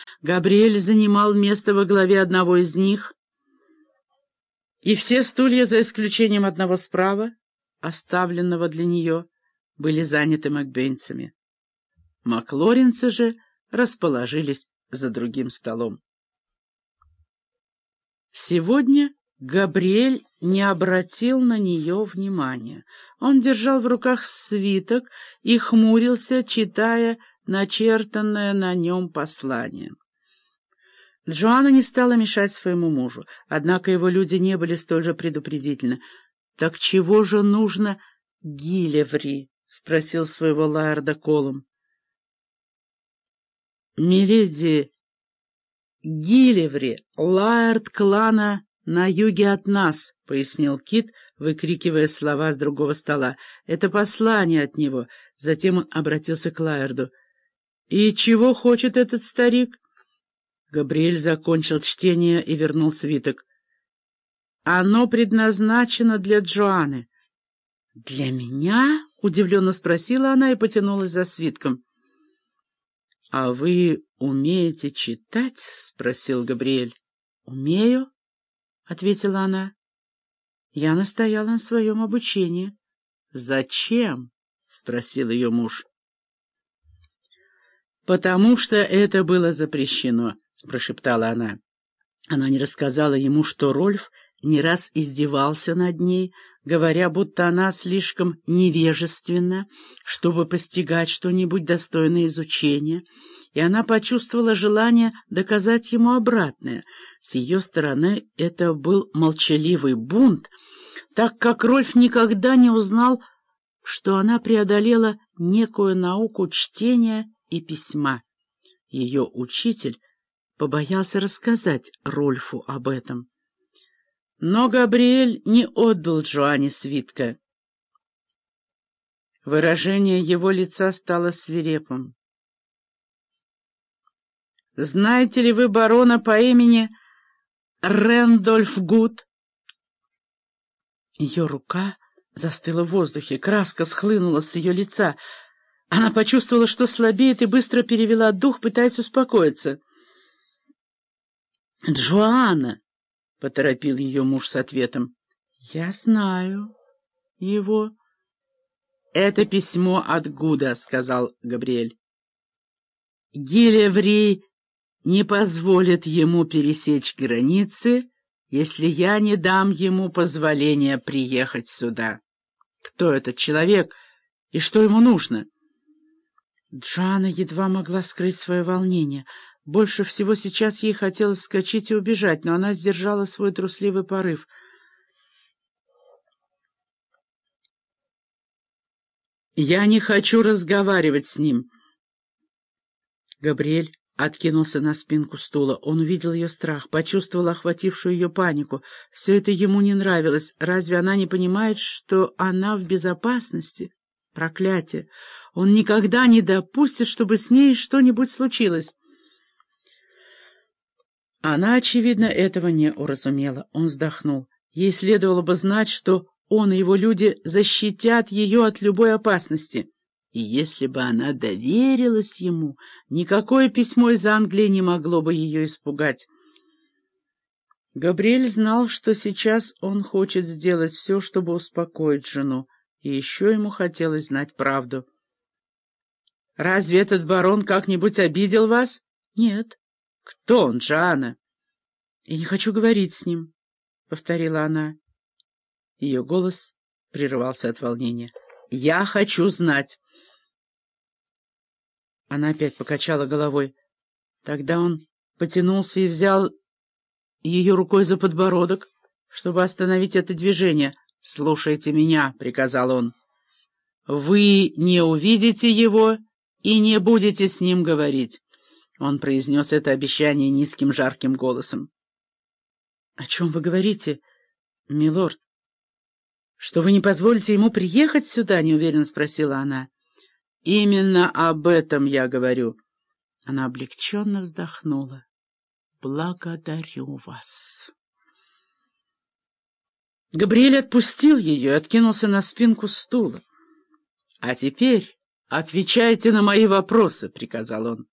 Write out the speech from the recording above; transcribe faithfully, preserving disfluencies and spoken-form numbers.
Габриэль занимал место во главе одного из них, и все стулья, за исключением одного справа, оставленного для нее, были заняты макбейнцами. Маклоринцы же расположились за другим столом. Сегодня Габриэль не обратил на нее внимания. Он держал в руках свиток и хмурился, читая начертанное на нем послание. Джоанна не стала мешать своему мужу, однако его люди не были столь же предупредительны. «Так чего же нужно Гилеври?» — спросил своего Лаэрда Колум. «Миледи, Гилеври, Лаэрд клана на юге от нас», — пояснил Кит, выкрикивая слова с другого стола. «Это послание от него». Затем он обратился к Лаэрду. «И чего хочет этот старик?» Габриэль закончил чтение и вернул свиток. «Оно предназначено для Джоанны». «Для меня?» — удивленно спросила она и потянулась за свитком. «А вы умеете читать?» — спросил Габриэль. «Умею», — ответила она. «Я настояла на своем обучении». «Зачем?» — спросил ее муж. «Потому что это было запрещено», — прошептала она. Она не рассказала ему, что Рольф не раз издевался над ней, говоря, будто она слишком невежественна, чтобы постигать что-нибудь достойное изучения, и она почувствовала желание доказать ему обратное. С ее стороны это был молчаливый бунт, так как Рольф никогда не узнал, что она преодолела некую науку чтения и письма. Ее учитель побоялся рассказать Рольфу об этом. Но Габриэль не отдал Джоанне свитка. Выражение его лица стало свирепым. «Знаете ли вы барона по имени Рэндольф Гуд?» Ее рука застыла в воздухе, краска схлынула с ее лица. Она почувствовала, что слабеет, и быстро перевела дух, пытаясь успокоиться. «Джоанна!» — поторопил ее муж с ответом. «Я знаю его». «Это письмо от Гуда», — сказал Габриэль. «Гилеври не позволит ему пересечь границы, если я не дам ему позволения приехать сюда. Кто этот человек и что ему нужно?» Джоанна едва могла скрыть свое волнение. Больше всего сейчас ей хотелось вскочить и убежать, но она сдержала свой трусливый порыв. «Я не хочу разговаривать с ним». Габриэль откинулся на спинку стула. Он увидел ее страх, почувствовал охватившую ее панику. Все это ему не нравилось. Разве она не понимает, что она в безопасности? Проклятие! Он никогда не допустит, чтобы с ней что-нибудь случилось. Она, очевидно, этого не уразумела. Он вздохнул. Ей следовало бы знать, что он и его люди защитят ее от любой опасности. И если бы она доверилась ему, никакое письмо из Англии не могло бы ее испугать. Габриэль знал, что сейчас он хочет сделать все, чтобы успокоить жену, и еще ему хотелось знать правду. «Разве этот барон как-нибудь обидел вас?» «Нет». «Кто он, Джоанна?» «Я не хочу говорить с ним», — повторила она. Ее голос прерывался от волнения. «Я хочу знать». Она опять покачала головой. Тогда он потянулся и взял ее рукой за подбородок, чтобы остановить это движение. «Слушайте меня», — приказал он. «Вы не увидите его и не будете с ним говорить». Он произнес это обещание низким жарким голосом. «О чем вы говорите, милорд? Что вы не позволите ему приехать сюда?» — неуверенно спросила она. «Именно об этом я говорю». Она облегченно вздохнула. «Благодарю вас». Габриэль отпустил ее и откинулся на спинку стула. «А теперь отвечайте на мои вопросы», — приказал он.